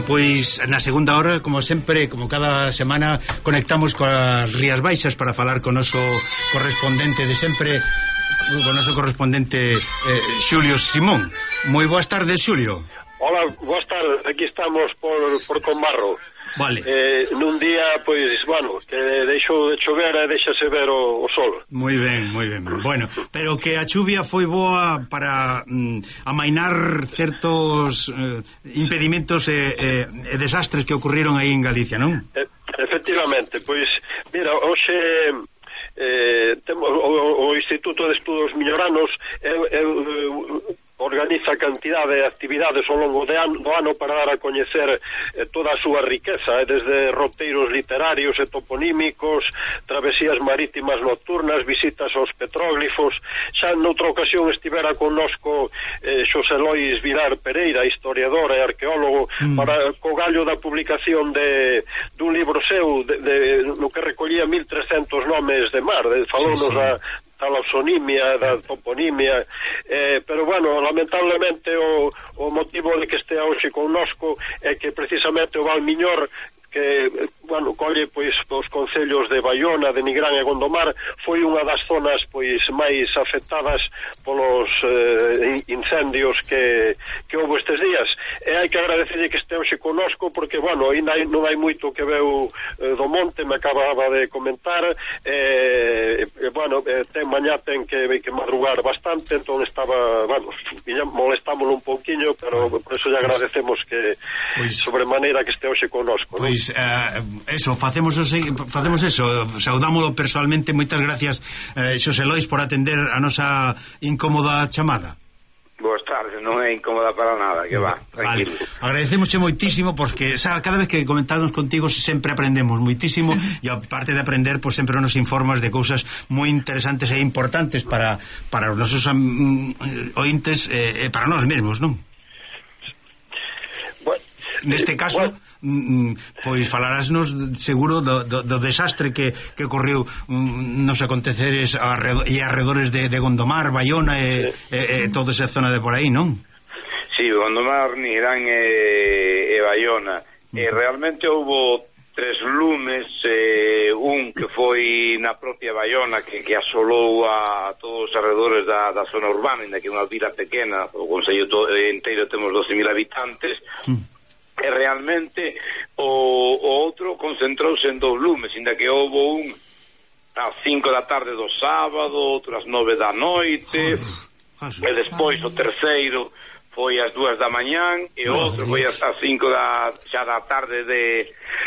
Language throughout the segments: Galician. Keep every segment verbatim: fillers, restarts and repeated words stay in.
Bueno, pois na segunda hora, como sempre, como cada semana, conectamos coas Rías Baixas para falar con o noso correspondente de sempre, con o noso correspondente eh, Xulio Simón. Moi boas tardes, Xulio. Hola, boas tardes, aquí estamos por, por Conbarro. Vale. Eh, nun día, pois, bueno, que deixou de chover e deixase ver o, o sol. Moi ben, moi ben. Bueno, pero que a chuvia foi boa para mm, amainar certos eh, impedimentos e, e, e desastres que ocurriron aí en Galicia, non? Eh, efectivamente, pois, mira, hoxe eh, temos o, o Instituto de Estudos Milloranos eh, eh, organiza cantidade de actividades ao longo de ano, do ano para dar a coñecer eh, toda a súa riqueza, eh, desde roteiros literarios e toponímicos, travesías marítimas nocturnas, visitas aos petróglifos. Xa noutra ocasión estivera connosco eh, Xosé Lois Vilar Pereira, historiador e arqueólogo, mm. para co gallo da publicación de dun libro seu de, de, no que recollía mil trescentos nomes de mar, de, falónos sí, sí. da talasonimia, da toponimia, eh, pero bueno, lamentablemente o, o motivo de que estea hoxe connosco é que precisamente o Valmiñor, que, bueno, colle pois os concellos de Baiona, de Nigrán e Gondomar, foi unha das zonas pois máis afectadas polos eh, incendios que, que houve estes días. E hai que agradecerlle que este hoxe connosco, porque, bueno, ainda hai, non hai moito que veu eh, do monte, me acababa de comentar, e, eh, bueno, eh, ten mañá ten que, que madrugar bastante, entón estaba, bueno, molestámoslo un pouquiño, pero por eso lle agradecemos que, pues, sobremanera que este hoxe connosco, pues, ¿no? Uh, eso, facemos o facemos eso, saudámolo personalmente. Moitas gracias, eh, Xosé Lois, por atender a nosa incómoda chamada. Boas tardes, non é incómoda para nada, que va, tranquilo. Vale. Agradecemosche moitísimo, porque xa, cada vez que comentamos contigo sempre aprendemos moitísimo, e aparte de aprender, pues sempre nos informas de cousas moi interesantes e importantes para, para os nosos um, ointes e eh, para nós mesmos, non? Bueno, neste caso, bueno, pois falarásnos seguro do, do, do desastre que, que ocorreu um, nos aconteceres arredo, e arredores de, de Gondomar, Baiona e, e, e toda esa zona de por aí, non? Sí, Gondomar, Nigrán e, e Baiona. Mm. E realmente houbo tres lumes, eh, un que foi na propia Baiona, que, que asolou a todos os arredores da, da zona urbana, ainda que é unha vila pequena, o concello inteiro temos doce mil habitantes. Mm. E realmente o, o outro concentrouse en dous lumes, ainda que houve un ás cinco da tarde do sábado, outro ás nove da noite, e despois o terceiro foi ás dúas da mañán, e o outro foi ás cinco da, xa da tarde de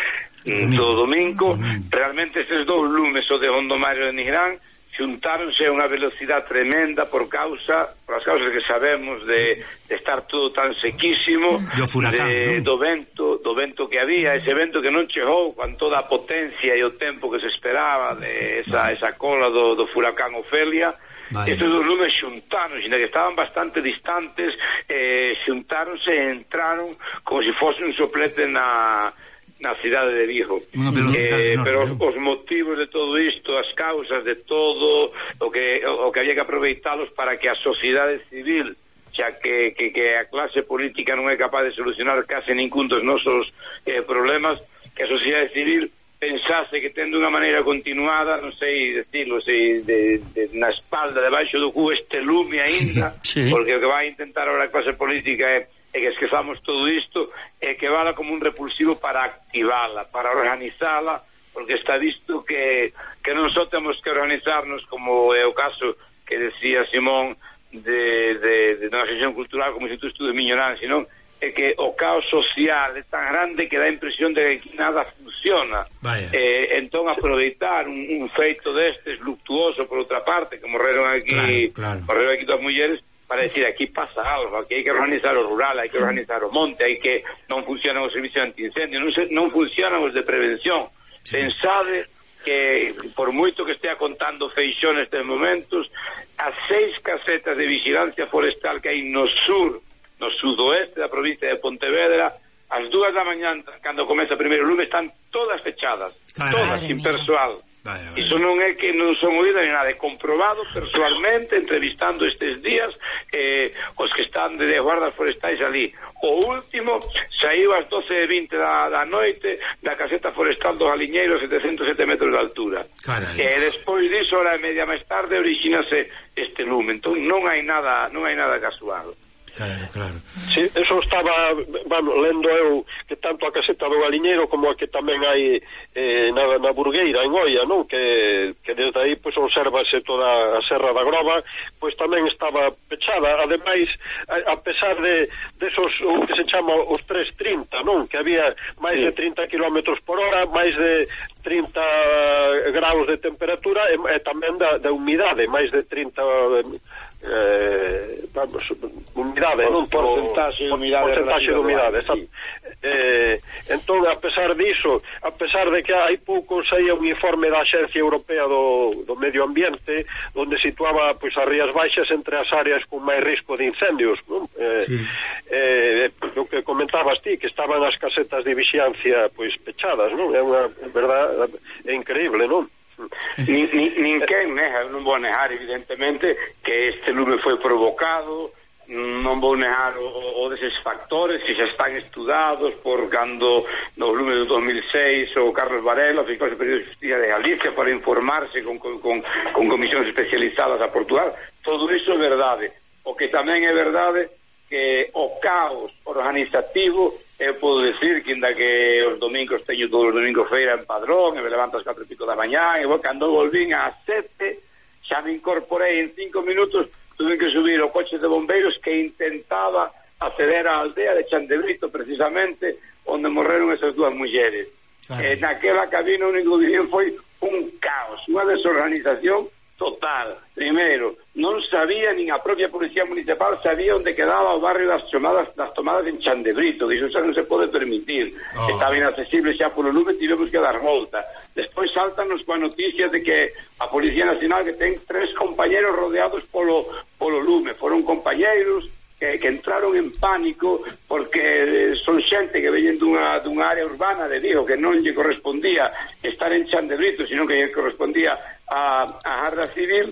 do domingo. Realmente estes dous lumes, o de Gondomar e o de Nigrán, xuntáronse a unha velocidade tremenda por causa, por as causas que sabemos de, de estar todo tan sequísimo, furacán, de, ¿no? do vento, do vento que había, ese vento que non chegou con toda a potencia e o tempo que se esperaba de esa, esa cola do, do furacán Ofelia. Vale. Estes dos lumes xuntáronse, que estaban bastante distantes, eh, xuntáronse e entraron como se fose un soplete na na cidade de Vigo, eh, pero os, os motivos de todo isto, as causas de todo o que, o, o que había que aproveitalos para que a sociedade civil, xa que, que, que a clase política non é capaz de solucionar case ningún dos nosos eh, problemas, que a sociedade civil pensase que tendo unha maneira continuada, non sei decirlo, sei, de, de, na espalda, debaixo do cu este lume aínda, sí, sí. Porque o que vai intentar ahora a clase política é e que esquezamos todo isto, e que vala como un repulsivo para activala, para organizala, porque está visto que, que non só temos que organizarnos, como é o caso que decía Simón de, de, de unha asociación cultural como Instituto de Estudos Milloranos, sino é que o caos social é tan grande que dá a impresión de que nada funciona. Eh, entón aproveitar un, un feito destes luctuoso por outra parte, que morreron aquí, claro, claro. morreron aquí dos mulleres, para decir, aquí pasa algo, aquí hai que organizar o rural, hai que organizar o monte, hai que non funcionan os servicios antiincendio, non, se, non funcionan os de prevención. Sí. Pensade que, por moito que estea contando Feixón nestes momentos, as seis casetas de vigilancia forestal que hai no sur, no sudoeste da provincia de Pontevedra, ás dúas da mañán, cando comeza o primeiro lume, están todas fechadas, Caray, todas, sin persoal. Vaya, vaya. Iso non é que non son oídas ni nada, é comprobado personalmente, entrevistando estes días eh, os que están de guardas forestais ali. O último saiu ás doce e vinte da, da noite da caseta forestal do Galiñeiro, setecentos sete metros de altura. Carai. E despois diso, hora e media máis tarde, orixínase este lume. Entón non hai nada, non hai nada casual. Claro, claro. Sí, eso estaba, bueno, lendo eu que tanto a caseta do Galiñeiro como a que tamén hai eh, na, na Burgueira, en Oia, non? Que, que desde aí pois observase toda a Serra da Groba, pois tamén estaba pechada. Ademais, a, a pesar de desos, de o que se chama os trescentos e trinta, non? Que había máis de trinta kilómetros por hora, máis de trinta graus de temperatura e, e tamén da, da humidade, máis de trinta eh, vamos, humidade, non? Porcentaxe de humidade, porcentaxe de humidade, sí. eh, entón, a pesar diso, a pesar de que hai pouco saía un informe da Axencia Europea do, do Medio Ambiente onde situaba pois as Rías Baixas entre as áreas con máis risco de incendios, non? Eh, sí. eh, o que comentabas ti, que estaban as casetas de vixiancia pois pechadas, non? É unha verdade, é increíble, non? Nin, nin, ninguén nega, non vou negar evidentemente que este lume foi provocado, non vou negar o, o deses factores que xa están estudados por cando no lume do dos mil seis o Carlos Varela, o fiscal superior de Justicia de Galicia, para informarse con, con, con, con comisións especializadas a Portugal. Todo iso é verdade. O que tamén é verdade que o caos organizativo, eu podo decir que ainda que os domingos teño todos os domingos feira en Padrón, e me levanto ás catro e pico da mañá, e vou, cando volvín ás sete xa me incorporei en cinco minutos, tuve que subir o coche de bombeiros que intentaba acceder á aldea de Chandebrito, precisamente onde morreron esas dúas mulleres. E naquela cabina o único que vieron foi un caos, unha desorganización total. Primeiro, non sabía, nin a propia policía municipal sabía onde quedaba o barrio das tomadas, das tomadas en Chandebrito. Dixo, xa non se pode permitir. Oh. Estaba inaccesible xa polo lume, tivemos que dar volta. Despois saltanos coa noticia de que a Policía Nacional que ten tres compañeros rodeados polo, polo lume. Foron compañeros que, que entraron en pánico porque son xente que veñen dunha, dunha área urbana de Vigo que non lle correspondía estar en Chandebrito, sino que lle correspondía a, a Garda Civil,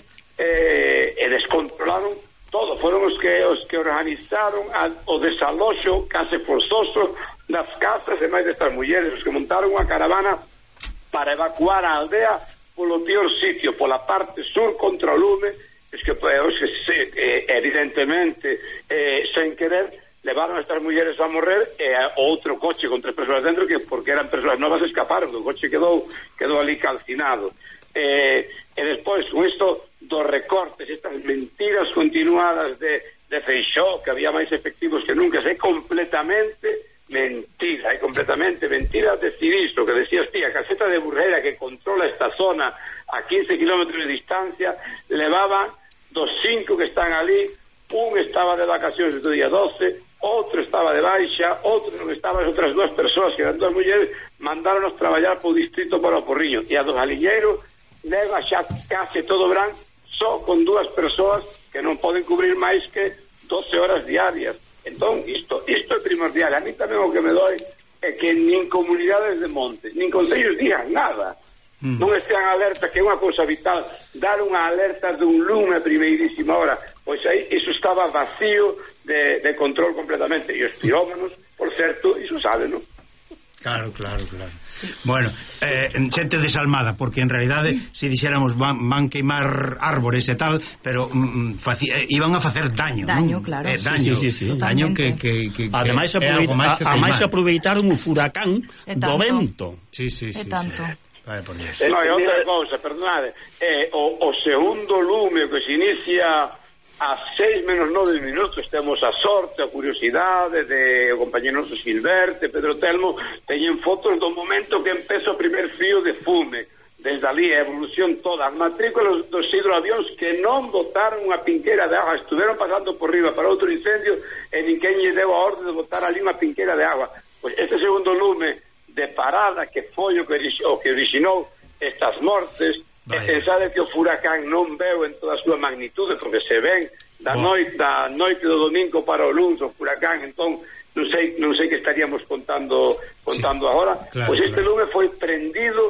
eh, e descontrolaron todo. Foron os que os que organizaron a, o desaloxo case forzoso das casas e máis destas mulleres, os que montaron unha caravana para evacuar a aldea polo peor sitio, pola parte sur contra o lume. Es que, os que se, eh, evidentemente eh, sen querer levaron a estas mulleres a morrer e a outro coche con tres persoas dentro que porque eran persoas novas escaparon, o coche quedou quedou ali calcinado. Eh, e despois con isto dos recortes, estas mentiras continuadas de, de Feixóo, que había máis efectivos que nunca, é completamente mentira, é completamente mentira. Decir isto que decías ti, a caseta de Burgueira que controla esta zona a quince kilómetros de distancia, levaba dos cinco que están ali, un estaba de vacacións do día doce, outro estaba de baixa, outro non estaba, as outras dúas persoas que eran dúas mulleres mandaron-nos traballar po distrito para o Porriño, e a do Galiñeiro leva xa case todo verán só con dúas persoas que non poden cubrir máis que doce horas diarias. Entón, isto, isto é primordial. A mí tamén o que me doi é que nin comunidades de montes, nin concellos digan nada. Mm. Non estean alerta, que é unha cousa vital, dar unha alerta dun lume a primeirísima hora. Pois aí, iso estaba vacío de, de control completamente. E os pirómanos, por certo, iso sabe, non? Claro, claro, claro. Sí. Bueno, eh, xente desalmada, porque en realidade, se dixéramos van, van queimar árbores e tal, pero mm, faci, eh, iban a facer daño. Daño, ¿no? claro. Eh, daño, sí, sí, sí. Daño que, que, que, ademais, que aproveita, máis que a, a máis aproveitaron o furacán do vento. Sí, sí, sí. E tanto. Sí. Vale, por Dios. Eh, no, e outra cousa, perdonade, eh, o, o segundo lume que se inicia a seis menos nove minutos, temos a sorte, a curiosidade de o compañero noso Silverte, Pedro Telmo, teñen fotos do momento que empeza o primer fío de fume. Desde ali a evolución toda, as matrículas dos hidroavións que non botaron unha pinqueira de agua, estuveron pasando por riba para outro incendio e ninguén lle deu a orde de botar ali unha pinqueira de agua. Pois este segundo lume de parada que foi o que, o que orixinou estas mortes. Vaya. E pensade que o furacán non veu en toda a súa magnitude, porque se ven da oh. noite da noite do domingo para o luns o furacán, entón non sei non sei que estaríamos contando contando sí, agora. Claro, pois este claro. lume foi prendido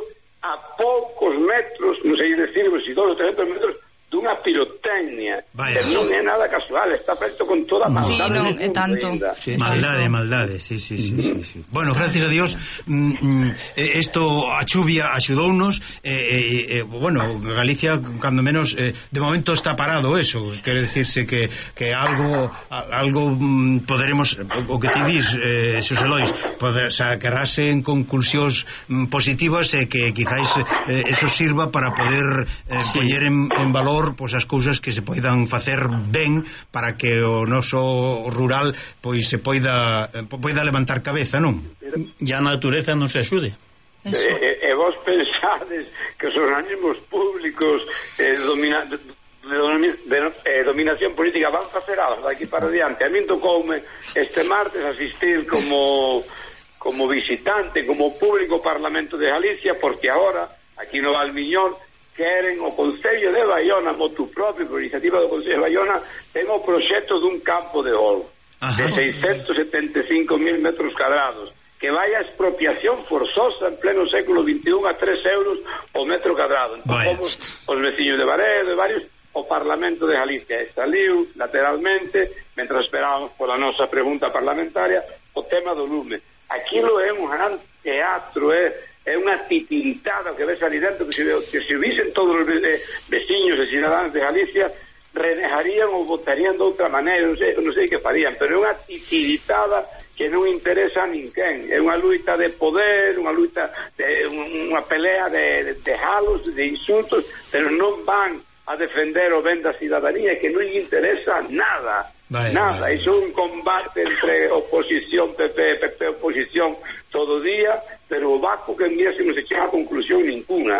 a poucos metros, non sei decirvos, si dos ou trescentos metros, dunha pirotecnia. Que non é nada casual, está feito con toda a maldade. Sí, non é tanto. Sí, maldade, maldade, sí, sí, sí, sí, sí. Bueno, gracias a Dios, isto, mm, a chuvia axudounos, eh, eh, bueno, Galicia, cando menos, eh, de momento está parado eso, quere decirse que, que algo, algo mm, poderemos, o que ti dis, eh, Xosé Lois, poder sacarase en conclusións mm, positivas e eh, que quizáis eh, eso sirva para poder eh, sí. poñer en, en valor pois as cousas que se poidan facer ben para que o noso rural pois se poida poida levantar cabeza, non? E a natureza non se axude. E, e vos pensades que os organismos públicos eh, domina, de, de, de, eh, dominación política van facer algo daqui para diante. A min tocoume este martes asistir como como visitante, como público Parlamento de Galicia, porque agora aquí no Valmiñón queren o Concello de Baiona, motu propio, por iniciativa do Concello de Baiona, ten o proxecto dun campo de golf de seiscentos setenta e cinco mil metros cuadrados, que vai a expropiación forzosa en pleno século veintiún a tres euros o metro cuadrado. Entón, como os veciños de Baredo e varios, o Parlamento de Galicia saliu lateralmente, mentras esperábamos pola nosa pregunta parlamentaria, o tema do lume. Aquilo é un gran teatro, é é unha titiritada que ves ali dentro, que se, que se visen todos os veciños e cidadanos de Galicia, renejarían ou votarían de outra maneira, non sei, non sei que farían, pero é unha titiritada que non interesa a ninguén. É unha luita de poder, unha luita de unha pelea de, de, de halos, de insultos, pero non van a defender o ben da cidadanía, que non lle interesa nada. Vale, nada, vale. Iso é un combate entre oposición, P P, P P, oposición todo día, pero o vaco que en día se non se chega a conclusión ninguna.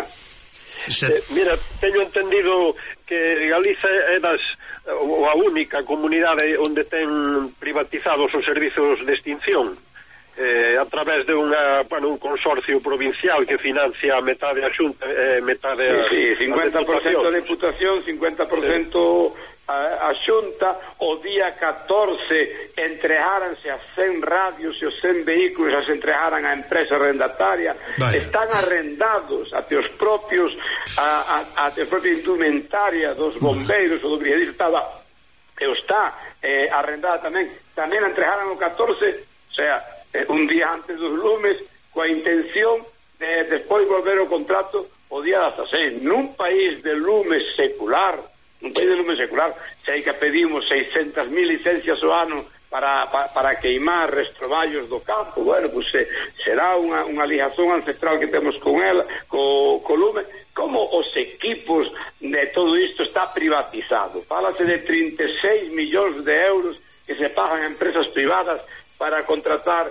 Eh, mira, teño entendido que Galiza é das, ou a única comunidade onde ten privatizados os servizos de extinción, eh, a través de unha, bueno, un consorcio provincial que financia metade a Xunta, eh, metade a, sí, sí, cincuenta por ciento a Diputación, cincuenta por ciento sí. a, a Xunta. O día catorce entregáranse a cen radios e os cen vehículos as entregaran a empresa arrendataria. Vaya. Están arrendados até os propios a, a, até a propia indumentaria dos bombeiros ou do brigadismo estaba e está eh, arrendada tamén. Tamén a entregaran o catorce, o sea, eh, un día antes dos lumes, coa intención de despois volver o contrato o día dezaseis. Nun país de lume secular, un país de lume secular, sei que pedimos seiscentas mil licencias ao ano para, para, para queimar restroballos do campo, bueno, pues eh, será unha, unha ligazón ancestral que temos con ela, co, co lume. Como os equipos de todo isto está privatizado. Fálase de trinta e seis millóns de euros que se pagan a empresas privadas para contratar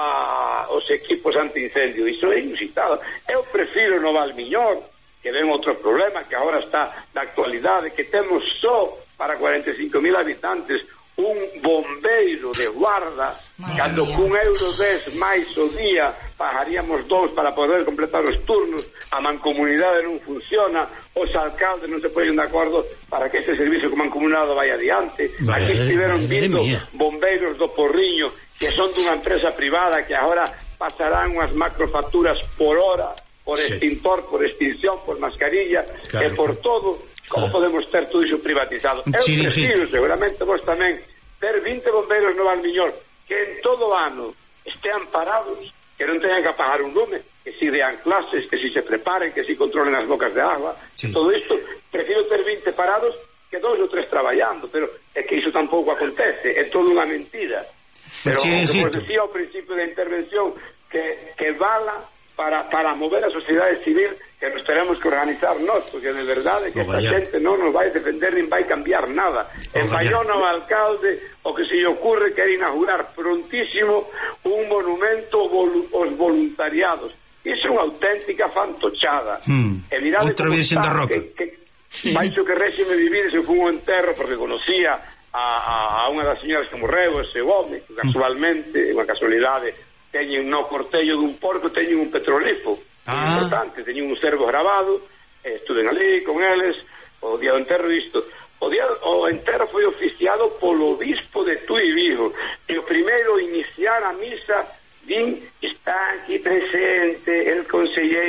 a os equipos antiincendio. Iso é inusitado. Eu prefiro no Valmiñón, que ven outro problema que agora está na actualidade, que temos só para cuarenta e cinco mil habitantes un bombeiro de guarda. Madre cando mía. Cun euro dez máis o día pagaríamos dous para poder completar os turnos. A mancomunidade non funciona, os alcaldes non se poñen de acordo para que este servicio mancomunado vai adiante. Vaya, aquí estiveron vindo bombeiros do Porriño que son dunha empresa privada que agora pasarán unhas macrofacturas por hora, por sí. extintor, por extinción, por mascarilla, claro. E por todo. Como claro. Podemos ter todo iso privatizado? Eu sí, prefiro, sí. Seguramente vos tamén, ter vinte bombeiros no Valmiñón que en todo ano estean parados, que non teñan que apagar un lume, que si dean clases, que si se preparen, que si controlen as bocas de agua, sí. Todo isto, prefiro ter vinte parados que dos ou tres traballando, pero é que iso tampouco acontece, é todo unha mentira. Pero sí, como sí. Vos decía ao principio da intervención, que, que vala para, para mover a sociedade civil, que nos tenemos que organizar nós, porque de verdade que esta xente non nos vai defender nin vai cambiar nada. En Baiona o alcalde o que se lle ocurre que é inaugurar prontísimo un monumento volu aos voluntariados. Iso é unha auténtica fantochada. Hmm. E mirade outra Virxen da Roca. Que, que, sí. Baixo que réxime vivir se fun un enterro porque conocía a, a, a unha das señoras que morreu, ese home, que casualmente, unha casualidade, teñen no cortello dun porco, teñen un petrolifo. Ah. Importante, teñen un servo grabado, eh, estuven ali con eles, o día do enterro isto. O día o enterro foi oficiado polo obispo de Tui Vigo, e o primeiro iniciar a misa din, está aquí presente el conselleiro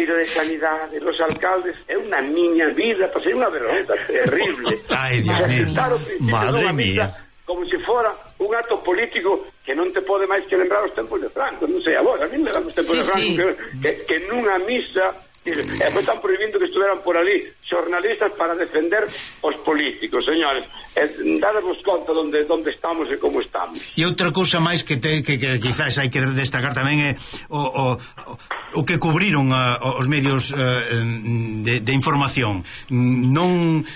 Conselleiro de Sanidade, los alcaldes, é unha miña vida, pasei unha vergonza terrible. Ai, Dios mío. Madre mía. Como se fora un acto político que non te pode máis que lembrar os tempos de Franco, non sei, agora, a mí me dan os tempos sí, de Franco, sí. que, que, que nunha misa, e depois están prohibindo que estuveran por ali xornalistas para defender os políticos, señores, eh, dadevos conta onde, onde estamos e como estamos. E outra cousa máis que, te, que, que quizás hai que destacar tamén é o, o, o que cubriron uh, os medios uh, de, de información. Non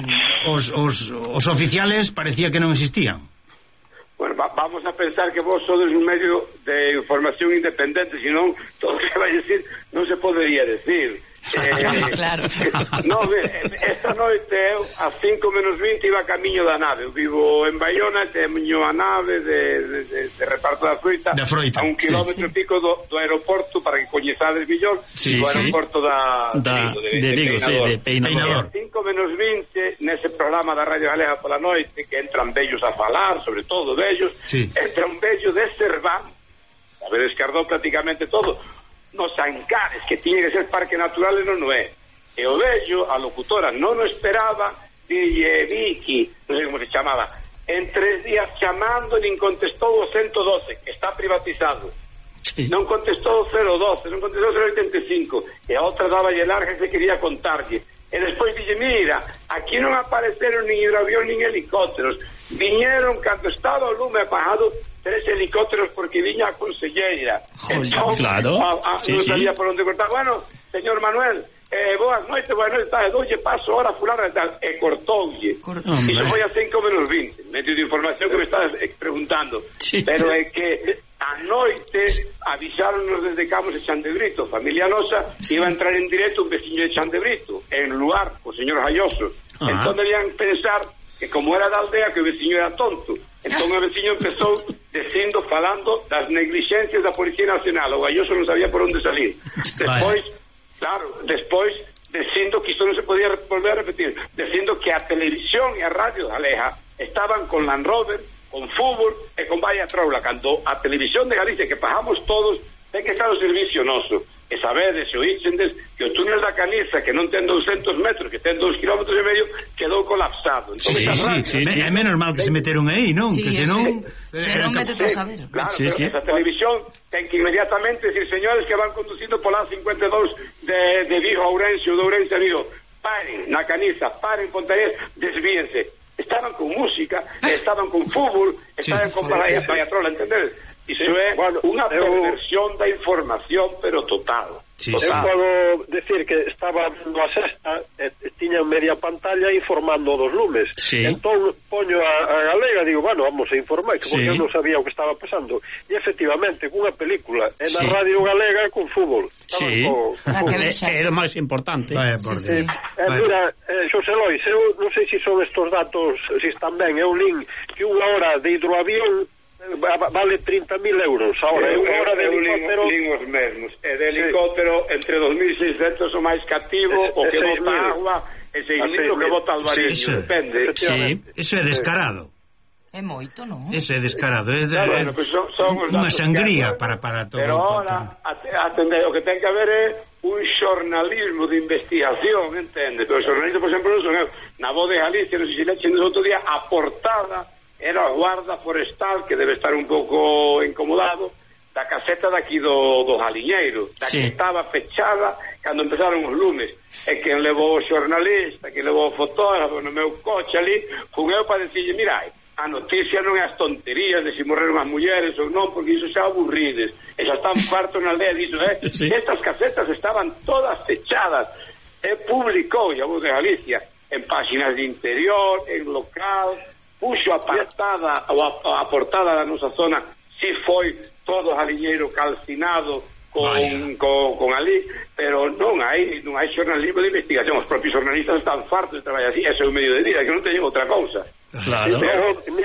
os, os, os oficiales parecía que non existían. Bueno, va, vamos a pensar que vos sodes un medio de información independente, senón todo o que vai decir non se podería decir. Eh, claro. No, esta noite eu a cinco menos vinte iba a camiño da nave. Eu vivo en Baiona, teño a nave de, de, de, de reparto da froita, da froita a un kilómetro sí, sí. pico do, do aeroporto, para que coñezades millón, sí, do sí. aeroporto da, da, de, de, de, de Vigo, sí, de Peinador. cinco menos vinte, nese programa da Radio Galega pola noite, que entran vellos a falar, sobre todo vellos, sí. entra un vello de Cerván, a ver, descardou prácticamente todo, nos Ancares, que tiñe que ser parque natural e non o é. E o vello, a locutora non o esperaba, dille Vicky, non sei como se chamaba, en tres días chamando nin contestou o ciento doce, que está privatizado. Sí. Non contestou o cero doce, non contestou o cero oitenta e cinco, e a outra daba lle larga que quería contarlle. E despois dille, mira, aquí non apareceron nin hidroavión nin helicópteros, viñeron cando estaba o lume apagado tres helicópteros porque viña a conselleira. Entón, claro. A, a, sí, non sabía sí. por onde cortar. Bueno, señor Manuel, eh, boas noites, boas noites, tá, doulle paso ahora fulano e tal, e cortoulle. Cort- e se foi a cinco menos vinte, medio de información que me estás preguntando. Sí. Pero é que a noite avisáronos desde Camos de Chandebrito, familia nosa, sí. iba a entrar en directo un veciño de Chandebrito, en lugar, o señor Jayoso. Ah. Entón debían pensar que como era da aldea, que o veciño era tonto. Entón o veciño empezou dicindo, falando das negligencias da Policía Nacional. O Galloso non sabía por onde salir. Despois, claro, despois dicindo que isto non se podía volver a repetir, dicindo que a televisión e a radio galega estaban con Land Rover, con fútbol e con valla troula, cando a televisión de Galicia, que pagamos todos, ten que estar ao servicio noso. E sabedes, o Ixendes, que o túnel da Caniza, que non ten doscientos metros, que ten dous kilómetros e medio, quedou colapsado. Entón, sí, sí, sí, sí. É menos mal que se meteron aí, non? Sí, que senón... Se non metete a saber. Claro, sí, pero sí. esa televisión ten que inmediatamente decir, señores que van conducindo pola cincuenta e dous de, de Vigo a Ourense, ou de Ourense a Vigo, paren na Caniza, paren Pontarías, desvíense. Estaban con música, estaban con fútbol, estaban sí, con Vallatrola, entendedes? Iso é bueno, unha perversión eu... da información, pero total. Sí, eu podo decir que estaba na sexta e tiña media pantalla informando dos lumes. Sí. Entón poño a, a galega e digo, bueno, vamos a informar, que porque sí. eu non sabía o que estaba pasando. E efectivamente, cunha película en sí. a radio galega con fútbol. Sí. Co... Era máis importante. Vaya, por sí, sí. Eh, mira, eh, Xosé Lois, eu non sei se son estos datos, se están ben, eu lin que unha hora de hidroavión vale treinta mil euros ahora, eu, unha hora de eu helicóptero lín os mesmos, e de helicóptero sí. entre dos mil seiscentos o máis cativo, o que bota agua e seis mil o que bota albariño, sí, depende. Sí. Eso é descarado. É moito, non? Eso é descarado, é de, claro, bueno, pues son, son unha sangría para, para todo. Pero ahora, atende, o que ten que haber é un xornalismo de investigación, entende? Pero os xornalistas, por exemplo, non son eu. Na Voz de Galicia, non sei se lechen outro día, a portada era o guarda forestal, que debe estar un pouco incomodado, da caseta daqui do, do Jaliñeiro, da sí. que estaba fechada cando empezaron os lumes. E quen levou o xornalista, quen levou o fotógrafo no meu coche ali, fun eu para decirle, mira, a noticia non é as tonterías de se morreron as mulleres ou non, porque iso xa aburrides. E xa están fartos na aldea diso, eh? Sí. Estas casetas estaban todas fechadas. E publicou, a Voz de Galicia, en páxinas de interior, en local, puxo a portada, ou a, a portada da nosa zona, si foi todo Jaliñeiro calcinado con, con, con ali, pero non hai non hai xornalismo de investigación. Os propios xornalistas están fartos de traballar así, ese é o medio de vida, que non teñen outra cousa. Claro. Pero, mira,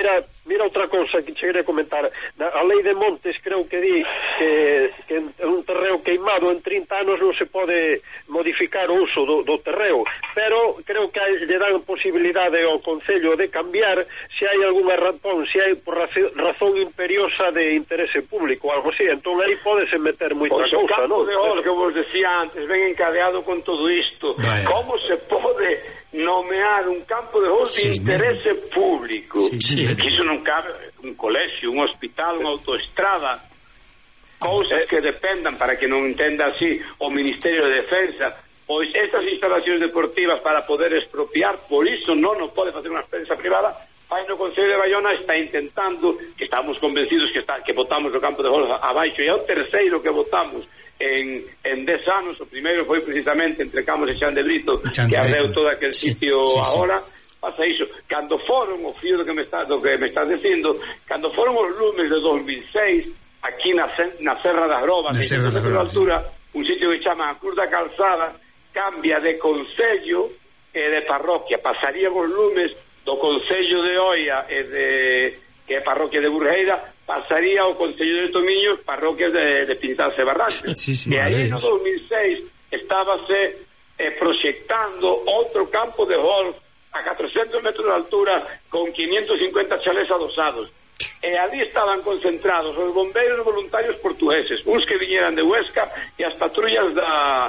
mira outra cousa que che quería comentar. A lei de montes creo que di que, que en un terreo queimado en trinta anos non se pode modificar o uso do, do terreo, pero creo que hai, lle dan posibilidade ao Concello de cambiar se hai algunha razón, se hai por razón imperiosa de interese público ou algo así. Entón aí pódese meter moita cousa, cousa, non? O campo ¿no? de golf que vos decía antes ven encadeado con todo isto. Vaya. Como se pode nomear un campo de golf Sí, de interese mesmo. público? Sí, sí, que iso non cabe un colexio, un hospital, unha autoestrada, cousas que dependan, para que non entenda así o Ministerio de Defensa, pois estas instalacións deportivas para poder expropiar, por iso non o pode facer unha empresa privada. Pai no Concello de Baiona está intentando, que estamos convencidos que está que votamos o campo de golf abaixo, e é o terceiro que votamos en, en dez anos. O primeiro foi precisamente entre Camos e Chan de Brito, Chan de que ardeu Brito. todo aquel Sí, sitio sí, sí. agora. Pasa iso, cando foron, o fío do que me está, do que me estás dicindo, cando foron os lumes de dos mil seis, aquí na, na Serra das Grobas, Na Serra das Grobas, altura, sí. Un sitio que chama a Cruz da Calzada, cambia de concello e de parroquia. Pasarían os lumes do Concello de Oia e de, que é parroquia de Burgueira, pasaría ao Concello de Tomiño, parroquia de, de Pintadas e Barrantes. Sí, sí, e aí vale. no dos mil seis estábase eh, proxectando outro campo de golf a catrocentos metros de altura con quinientos cincuenta chalés adosados. E ali estaban concentrados os bombeiros voluntarios portugueses, uns que viñeran de Huesca e as patrullas da,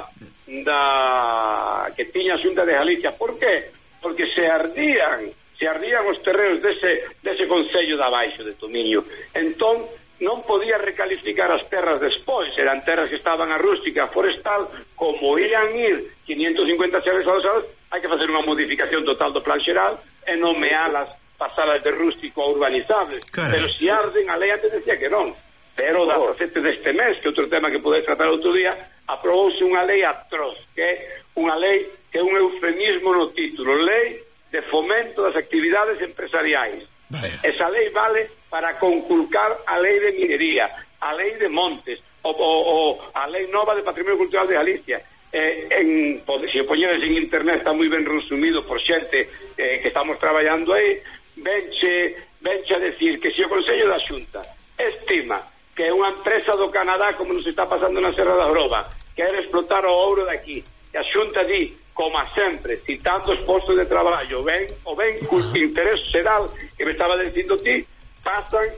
da que tiña a Xunta de Galicia. Por qué? Porque se ardían se ardían os terreos dese, dese concello de abaixo de Tomiño. Entón non podía recalificar as terras despois, eran terras que estaban a rústica, a forestal, como ian ir quinientos cincuenta chalés adosados, hai que facer unha modificación total do plan xeral e nomealas, pasalas de rústico a urbanizables. Carai. Pero si arden, a lei antes decía que non. Pero da dezasete deste mes, que outro tema que podes tratar outro día, aprobouse unha lei atroz, que é unha lei que é un eufemismo no título, Lei de Fomento das Actividades Empresariais. Vaya. Esa lei vale para conculcar a lei de minería, a lei de montes, o, o, o a lei nova de Patrimonio Cultural de Galicia. Eh, en, se o poñedes en internet está moi ben resumido por xente eh, que estamos traballando aí. Venche, venche a decir que se o Consello da Xunta estima que unha empresa do Canadá, como nos está pasando na Serra da Groba, quere explotar o ouro de aquí, e a Xunta di, como sempre, citando os postos de traballo, ben, o ben cul interés xeral que me estaba dicindo ti, pasan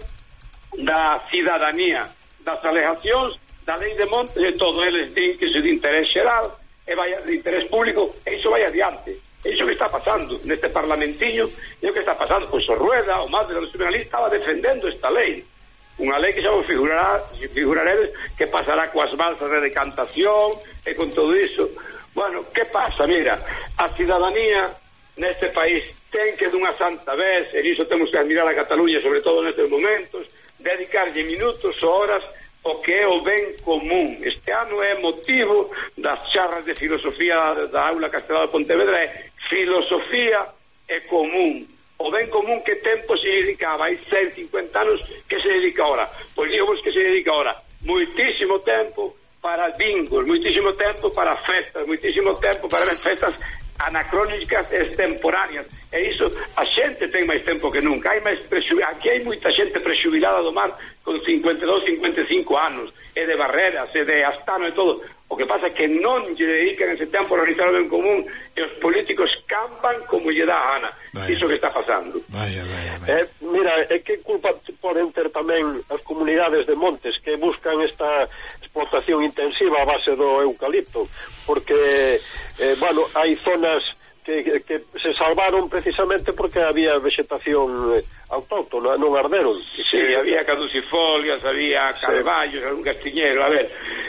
da cidadanía, das alegacións da lei de montes e todo, eles din que se de interés xeral e vai de interés público, e iso vai adiante. E iso que está pasando neste parlamentiño, e o que está pasando, pois o Rueda, o máis de los tribunalistas, estaba defendendo esta lei, unha lei que xa vos figurará, figuraredes que pasará coas balsas de decantación e con todo iso. Bueno, que pasa? Mira, a cidadanía neste país ten que dunha santa vez, e iso temos que admirar a Cataluña, sobre todo nestes momentos, dedicarlle minutos ou horas o que é o ben común. Este ano é motivo das charras de filosofía da Aula Castelao de Pontevedra, é filosofía e común. O ben común que tempo se dedicaba hai cento e cincuenta anos, que se dedica ahora? Pois digamos que se dedica ahora moitísimo tempo para bingos, moitísimo tempo para festas, moitísimo tempo para festas anacrónicas e extemporáneas. E iso, a xente ten máis tempo que nunca. Hai máis aquí hai moita xente prexubilada do mar con cincuenta e dos, cincuenta e cinco anos, e de Barreras, e de Astano e todo. O que pasa é que non lle dedican ese tempo a organizar o ben común, e os políticos campan como lle dá a gana. Vaya. Iso que está pasando. Vaya, vaya, vaya. Eh, mira, é que culpa poden ter tamén as comunidades de montes que buscan esta explotación intensiva a base do eucalipto, porque eh, bueno, hai zonas que, que, que se salvaron precisamente porque había vegetación eh, autóctona, non arderon. Sí, había caducifolias, había carballos, sí, algún castiñero. A ver,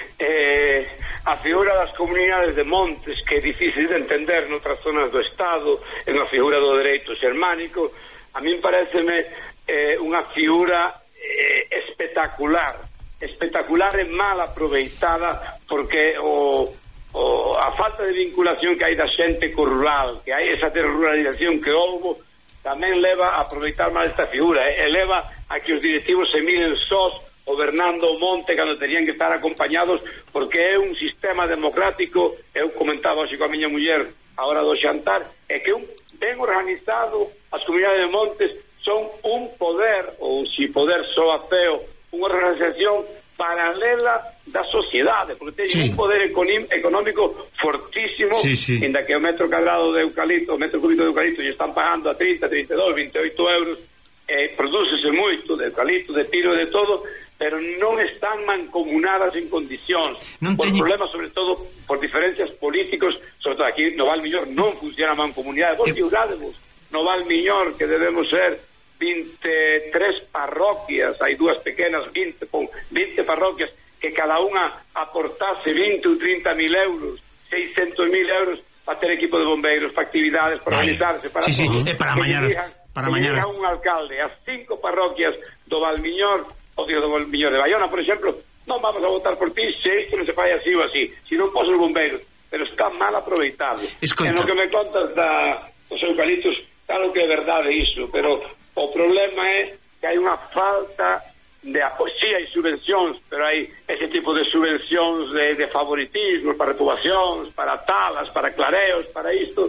eh, a figura das comunidades de montes, que é difícil de entender noutras zonas do Estado, en a figura do dereito xermánico, a min pareceme eh, unha figura eh, espectacular, espectacular e mal aproveitada, porque o, o, a falta de vinculación que hai da xente co rural, que hai esa desruralización que houbo, tamén leva a aproveitar mal esta figura, e eh, leva a que os directivos se miren sós gobernando o monte cando terían que estar acompañados, porque é un sistema democrático. Eu comentaba hoxe coa miña muller a hora do xantar, é que un ben organizado as comunidades de montes son un poder, ou si poder soa feo, unha organización paralela da sociedade, porque teñen sí. un poder económico fortísimo, sí, sí. Inda que o metro cuadrado de eucalipto, o metro cúbico de eucalipto lle están pagando a trinta, trinta e dous, vinte e oito euros, eh, prodúcese moito de eucalipto, de pino e de todo, pero non están mancomunadas en condicións, non por teño... problemas, sobre todo, por diferencias políticos, sobre todo aquí no Valmiñor non funciona a mancomunidade, vos eh... figurádevos, no Valmiñor, que debemos ser vinte e tres parroquias, hai dúas pequenas, vinte, con vinte parroquias, que cada unha aportase vinte ou trinta mil euros, seiscentos mil euros para ter equipo de bombeiros, para actividades, para vale. organizarse, para sí, todo. Sí, para mañana. Para mañana. Un alcalde, as cinco parroquias do Valmiñor, o digo do Valmiñor de Bayona, por exemplo, non vamos a votar por ti se isto non se fai así ou así, se non pos os bombeiros, pero está mal aproveitado. En o que me contas da, dos eucaliptos, claro que é verdade iso, pero o problema é que hai unha falta de apoio. Sí, hai subvencións, pero hai ese tipo de subvencións de, de favoritismo para poboacións, para talas, para clareos, para isto,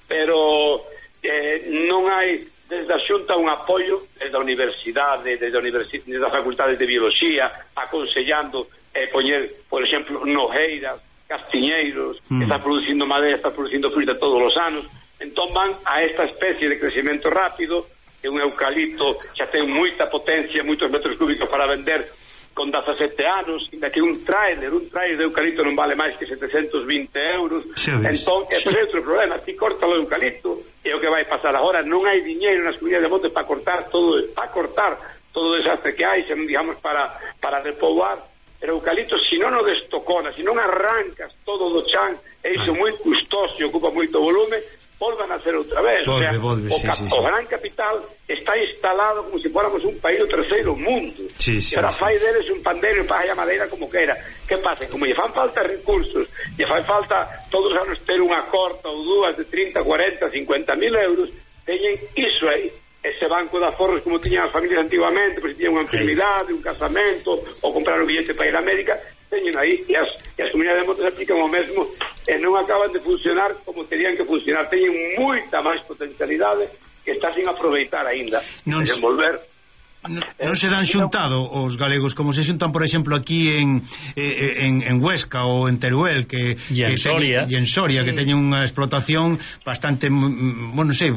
pero eh, non hai desde a Xunta un apoio desde a universidade, desde a, universidade, desde a facultade de biología, aconsellando eh, poñer, por exemplo, nojeiras, castiñeiros, mm. que está producindo madeira, está producindo fruta todos os anos, entón van a esta especie de crecimiento rápido, que un eucalipto xa ten moita potencia, moitos metros cúbicos para vender con dezasete anos, inda que un trailer, un trailer de eucalipto non vale máis que setecentos vinte euros. Entón, ese é outro problema, ti corta o eucalipto, e o que vai pasar agora, non hai diñeiro nas comunidades de monte para cortar todo, para cortar todo o desastre que hai, senón, digamos, para, para repoboar. Pero o eucalipto, se non o destocona, se non arrancas todo do chan, é iso moi custoso e ocupa moito volume, volvan a hacer outra vez. Volve, o sea, volve, o, sí, sí, sí. o Gran Capital está instalado como se si fóramos un país do terceiro mundo. Sí, sí, e ahora sí. fai deles un pandeiro e paga a madeira como queira. Que pasa? Como lle fan falta recursos, lle fan falta todos os anos ter unha corta ou dúas de trinta, cuarenta, cincuenta mil euros, teñen iso aí, ese banco de aforros como tiñan as familias antiguamente, pois tiñan unha enfermidade, un casamento, ou comprar un billete para ir a América, teñen aí, e as, e as comunidades de montes aplican o mesmo, e non acaban de funcionar como terían que funcionar, teñen moita máis potencialidade que está sin aproveitar aínda, non desenvolver. Non, non se dan xuntado os galegos como se xuntan, por exemplo, aquí en en, en Huesca ou en Teruel, que, e en que Soria, teñen, en Soria sí. que teñen unha explotación bastante, bueno, non sei,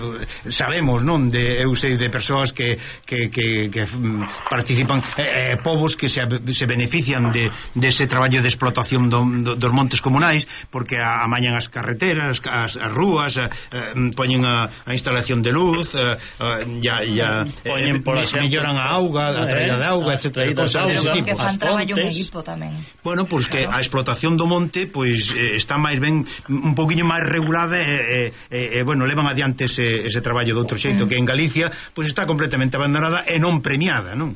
sabemos, non, de eu sei de persoas que que, que, que participan, eh, povos que se, se benefician de, de ese traballo de explotación do, do, dos montes comunais, porque amañan as carreteras, as, as rúas, eh, poñen a, a instalación de luz, eh, ya, ya, poñen por se melloran a auga, a traída de auga, etcétera, cosas dese tipo. Que fan traballo en equipo tamén. Bueno, pois pues, claro. que a explotación do monte pois pues, eh, está máis ben un poquinho máis regulada e, eh, eh, bueno, levan adiante ese, ese traballo de outro xeito, mm. que en Galicia pois pues, está completamente abandonada e non premiada, non?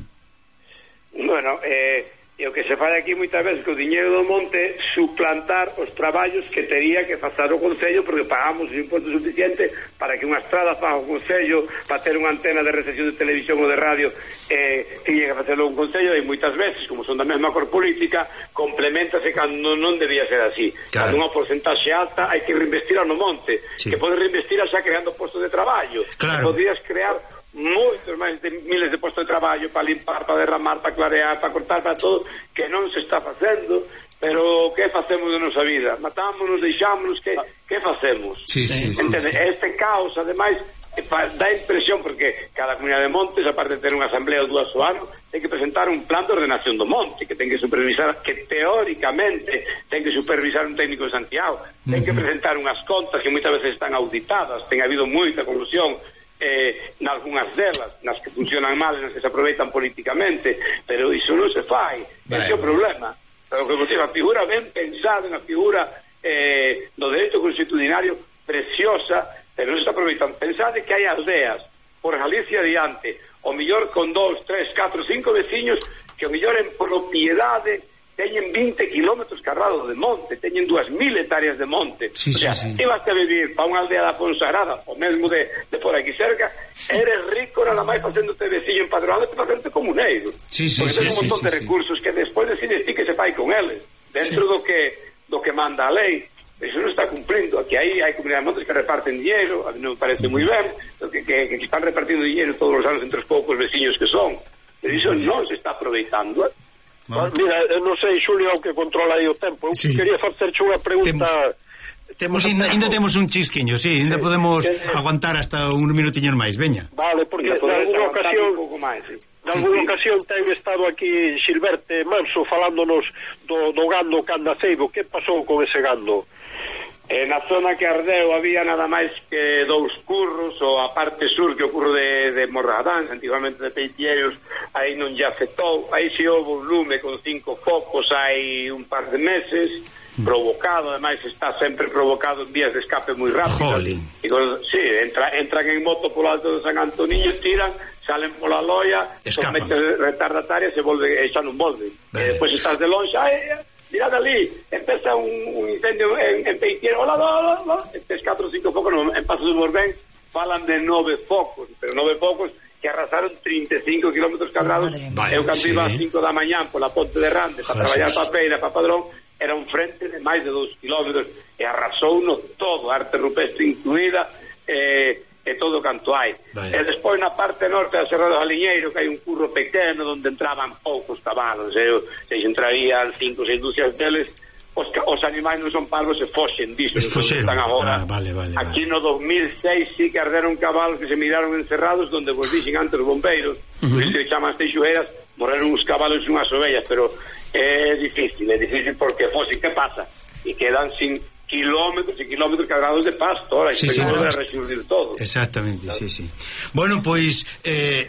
Bueno, eh e o que se fai aquí moitas veces co diñeiro do monte suplantar os traballos que tería que facer o Concello, porque pagamos o imposto suficiente para que unha estrada faga o Concello, para ter unha antena de recepción de televisión ou de radio, eh, tiña que facerlo un Concello, e moitas veces, como son da mesma cor política, complementase cando non debía ser así. Claro. Cando unha porcentaxe alta hai que reinvestir no monte, sí. que podes reinvestir xa creando postos de traballo. Claro. Podrías crear moitos máis de miles de postos de traballo para limpar, para derramar, para clarear, para cortar, para todo, que non se está facendo. Pero que facemos de nosa vida? Matámonos, deixámonos, que, que facemos? Sí, sí, sí, sí. Este caos, ademais, dá impresión, porque cada comunidade de montes, aparte de ter unha asamblea ou dúas ao ano, ten que presentar un plan de ordenación do monte, que ten que supervisar, que teóricamente ten que supervisar un técnico de Santiago, ten que presentar unhas contas que moitas veces están auditadas, ten habido moita corrupción eh, nalgúnas delas, nas que funcionan mal, nas que se aproveitan políticamente, pero iso non se fai, ese é o problema. Pero que você, a figura ben pensada, unha figura eh, do dereito constitucionario preciosa, pero non se aproveitan. Pensade que hai aldeas por Galicia adiante, o millor con dous, tres, catro, cinco veciños que o millor en propiedade teñen vinte kilómetros carrados de monte, teñen dúas mil hectáreas de monte. Sí, o sea, sí, sí. Ibas a vivir para unha aldea da Fonsagrada, o mesmo de, de por aquí cerca, eres rico nada máis facéndote veciño empadronado e facéndote comuneiro. Sí, sí, porque sí, ten un montón sí, de sí, recursos que despois decides ti que se fai con eles, dentro sí. do que do que manda a lei. eso non está cumplindo. Aquí hai, hai comunidades montes que reparten dinheiro, a mí non me parece moi ben, que, que, que están repartindo dinheiro todos os anos entre os poucos veciños que son. Pero iso non se está aproveitando. Ah, mira, non sei, Xulio, que controla aí o tempo. Eu sí. quería facerche unha pregunta... Temos, ainda, ainda temos un chisquiño, sí, ainda sí. podemos sí. aguantar hasta un minutiños máis, veña. Vale, porque en alguna ocasión... Máis, sí. En alguna ocasión ten estado aquí Xilberte Manso falándonos do, do gando candaceiro. Que pasou con ese gando? Eh, na zona que ardeu había nada máis que dous curros, ou a parte sur que o curro de, de Morradán, antigamente de Peitieiros, aí non lle afectou. Aí se houve un lume con cinco focos hai un par de meses, provocado, ademais está sempre provocado en vías de escape moi rápidas. E con, sí, entra, entran en moto polo alto de San Antoniño, tiran, salen pola loia, con metes retardatarias e volve, e xa non volve. E depois estás de longe, ai, mirad ali, empeza un, un incendio en, en Peitiero, hola, hola, hola, estes catro ou cinco focos, no, en Paso de Borbén falan de nove focos, pero nove focos que arrasaron trinta e cinco kilómetros cuadrados. Eu cando iba a cinco da mañán pola Ponte de Rande para traballar para Peira, para Padrón, era un frente de máis de dous kilómetros e arrasou no todo, arte rupestre incluída, eh, e todo canto hai. Vaya. E despois na parte norte da Serra do Aliñeiro, que hai un curro pequeno onde entraban poucos cabalos, e se entrarían cinco ou seis dúcias deles, os, os animais non son parvos e foxen disto, están agora. Ah, vale, vale, aquí vale. No dos mil seis sí que arderon cabalos que se miraron encerrados, donde vos dixen antes os bombeiros, uh-huh. que se chaman teixueras, morreron uns cabalos e unhas ovellas, pero é difícil, é difícil porque foxen, que pasa? E quedan sin kilómetros e kilómetros cargados de pasto, ahora, sí, sí, volver a resurdir todo. Exactamente, claro. sí, sí. Bueno, pois eh,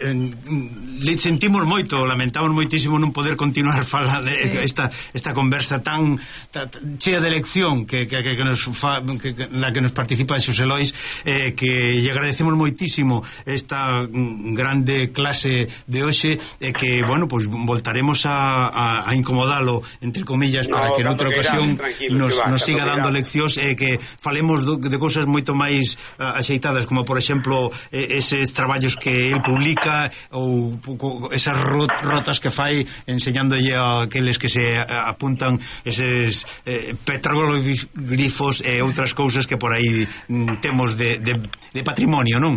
le sentimos moito, lamentamos moitísimo non poder continuar falando sí. esta esta conversa tan, tan chea de lección que, que, que nos fa, que, que, la que nos participa Xosé Lois, eh, que lle agradecemos moitísimo esta grande clase de hoxe, e eh, que, bueno, pois voltaremos a, a, a incomodalo, entre comillas, no, para que noutra ocasión nos, va, nos siga dando lección, e eh, que falemos do, de cousas moito máis uh, axeitadas, como por exemplo eh, eses traballos que el publica, ou esas rot, rotas que fai enseñándolle a aqueles que se a, apuntan eses eh, petroglifos e outras cousas que por aí mm, temos de, de, de patrimonio, non?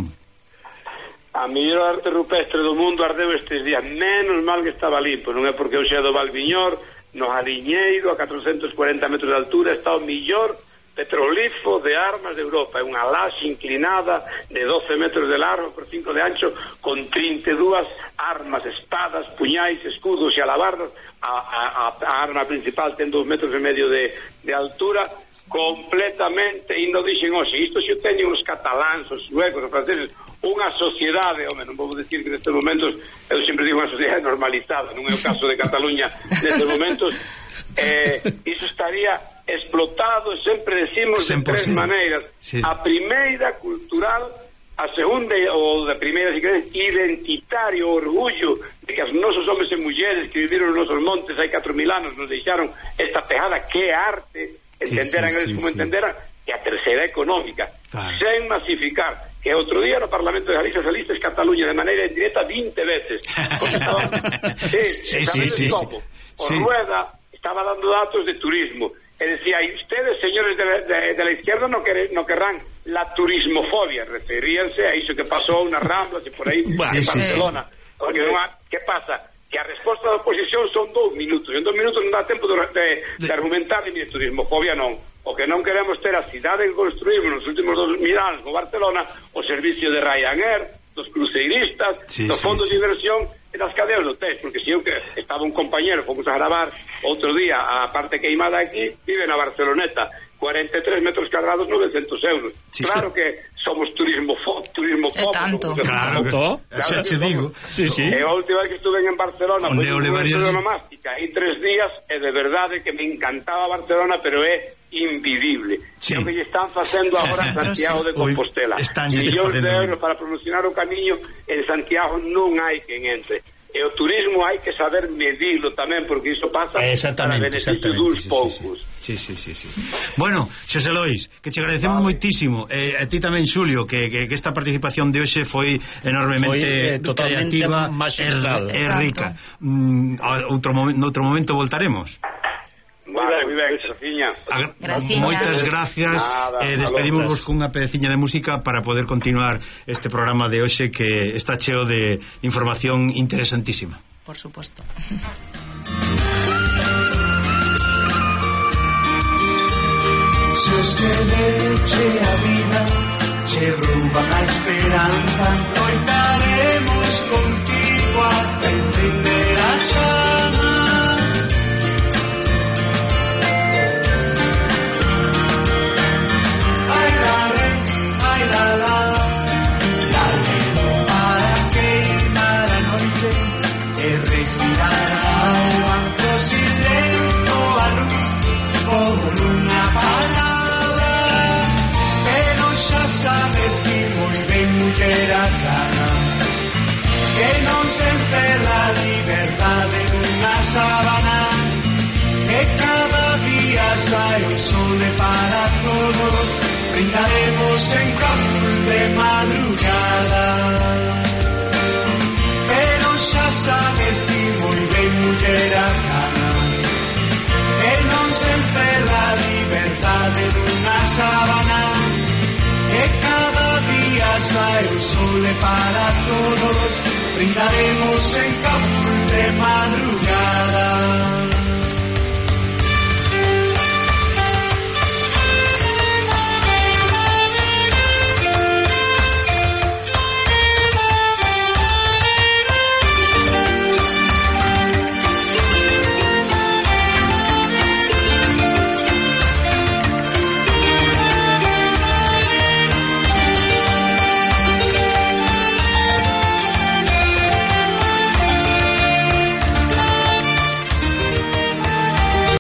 A mellor arte rupestre do mundo ardeu estes días, menos mal que estaba limpo, non é porque eu xa do Valviñor, no Aliñeiro, a catrocentos cuarenta metros de altura, está o millor petroglifo de armas de Europa. É unha laxe inclinada de doce metros de largo por cinco de ancho, con trinta e dúas armas, espadas, puñais, escudos e alabardas. A, a, a arma principal ten dos metros e medio de, de altura, completamente, e non dixen, oxe, isto xe teñen os cataláns, os suecos, os franceses, unha sociedade, home, non vou decir que nestes momentos, eu sempre digo unha sociedade normalizada, non é o caso de Cataluña nestes momentos, eh, iso estaría explotado, sempre decimos de tres maneiras, sí. A primeira cultural, a segunda, ou da primeira, si queres, identitario, orgullo de que os nosos homens e mulleres que viviron nos nosos montes hai catro mil anos nos deixaron esta pejada, que arte, entenderan sí, sí, eles como sí, entenderan, e a terceira económica, claro. Sen masificar, que outro día no Parlamento de Galicia salistes Cataluña de maneira indirecta vinte veces. sí, sí, sí, sí, como, sí. O Rueda estaba dando datos de turismo, e decía, y ustedes, señores de la, de, de la izquierda, no, quer, no querrán la turismofobia, referíanse a iso que pasou nas Ramblas e por aí en sí, Barcelona. Sí. Porque, que pasa? Que a resposta da oposición son dous minutos, en dous minutos non dá tempo de, de, de argumentar de turismofobia, non. O que non queremos ter a cidade que construímos nos últimos dos mil anos no Barcelona, o servicio de Ryanair, dos cruceiristas, sí, dos fondos sí, sí. de inversión e das cadeas de hotéis, porque se eu que estaba un compañero, fomos a gravar outro día a parte queimada aquí, vive na Barceloneta, cuarenta e tres metros cuadrados, novecentos euros. Sí, claro sí. que somos turismo fo, turismo é tanto. Claro, claro, que, xa te digo. Sí, sí. E a última vez que estuve en Barcelona, foi unha estudomástica, e tres días, e de verdade que me encantaba Barcelona, pero é invivible. Sí. O que lle están facendo agora en Santiago de Compostela. Millóns de euros para promocionar o camiño, en Santiago non hai quen entre. E o turismo hai que saber medirlo tamén, porque iso pasa para beneficio dos sí, poucos. Sí, sí, sí, sí. Bueno, Xosé Lois, que te agradecemos vale. moitísimo, e eh, a ti tamén, Xulio, que, que, que esta participación de hoxe foi enormemente foi, eh, creativa e rica. Mm, outro momento, noutro momento voltaremos. Vale, moi ben, Graciña. Moitas gracias. Nada, eh, despedimos cunha pedeciña de música para poder continuar este programa de hoxe que está cheo de información interesantísima. Por supuesto. Se os quereche a vida, che rouban a esperanza, loitaremos contigo ata encender a chama. Ai la re, ai la la, la leno para queimar a noite e respirar a alma co silencio a luz como nunha palabra. Sabes que moi ben muller a cara, que non se encerra a liberdade nunha sábana, que cada día sai o sol para todos, brindaremos en Cabul de madrugada. Pero xa sabes que moi ben muller a cara, que non se encerra a liberdade nunha sábana, que cada día sai o sol para todos, brindaremos en Cabul de madrugada.